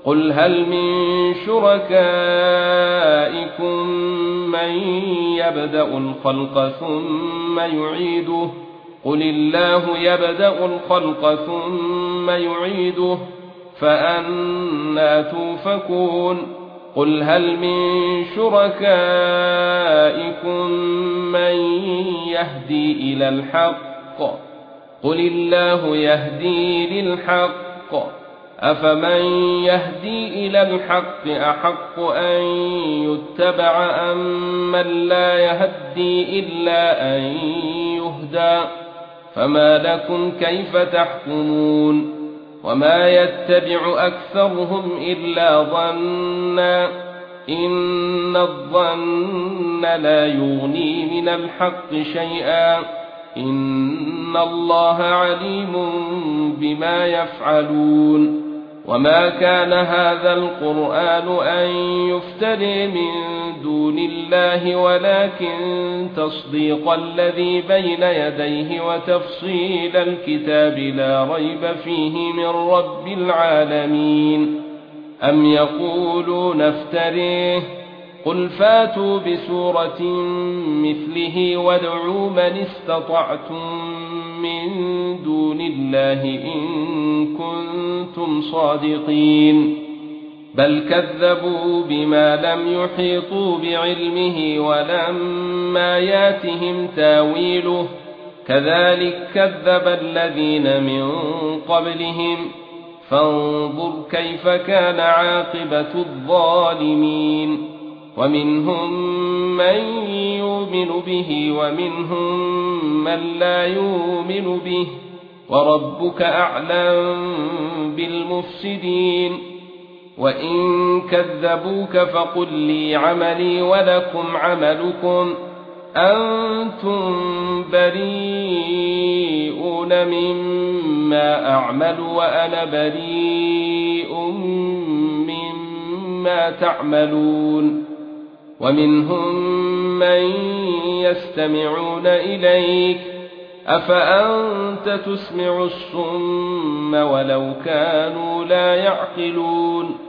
قل هل من شركائكم من يبدأ الخلق ثم يعيده قل الله يبدأ الخلق ثم يعيده فأنى تؤفكون قل هل من شركائكم من يهدي إلى الحق قل الله يهدي للحق أفمن يهدي إلى الحق أحق أن يتبع أم من لا يهدي إلا أن يهدى فما لكم كيف تحكمون وما يتبع أكثرهم إلا ظنا إن الظن لا يغني من الحق شيئا إن الله عليم بما يفعلون وما كان هذا القرآن أن يفتري من دون الله ولكن تصديق الذي بين يديه وتفصيل الكتاب لا ريب فيه من رب العالمين أم يقولون افتريه قل فاتوا بسورة مثله وادعوا من استطعتم من دون الله إن كنتم صادقين بل كذبوا بما لم يحيطوا بعلمه ولما ياتهم تاويله كذلك كذب الذين من قبلهم فانظر كيف كان عاقبة الظالمين ومنهم من يؤمن به ومنهم من لا يؤمن به وربك أعلم بالمفسدين وإن كذبوك فقل لي عملي ولكم عملكم أنتم بريئون مما أعمل وأنا بريء مما تعملون ومنهم من يستمعون إليك أفأنت تسمع الصم ولو كانوا لا يعقلون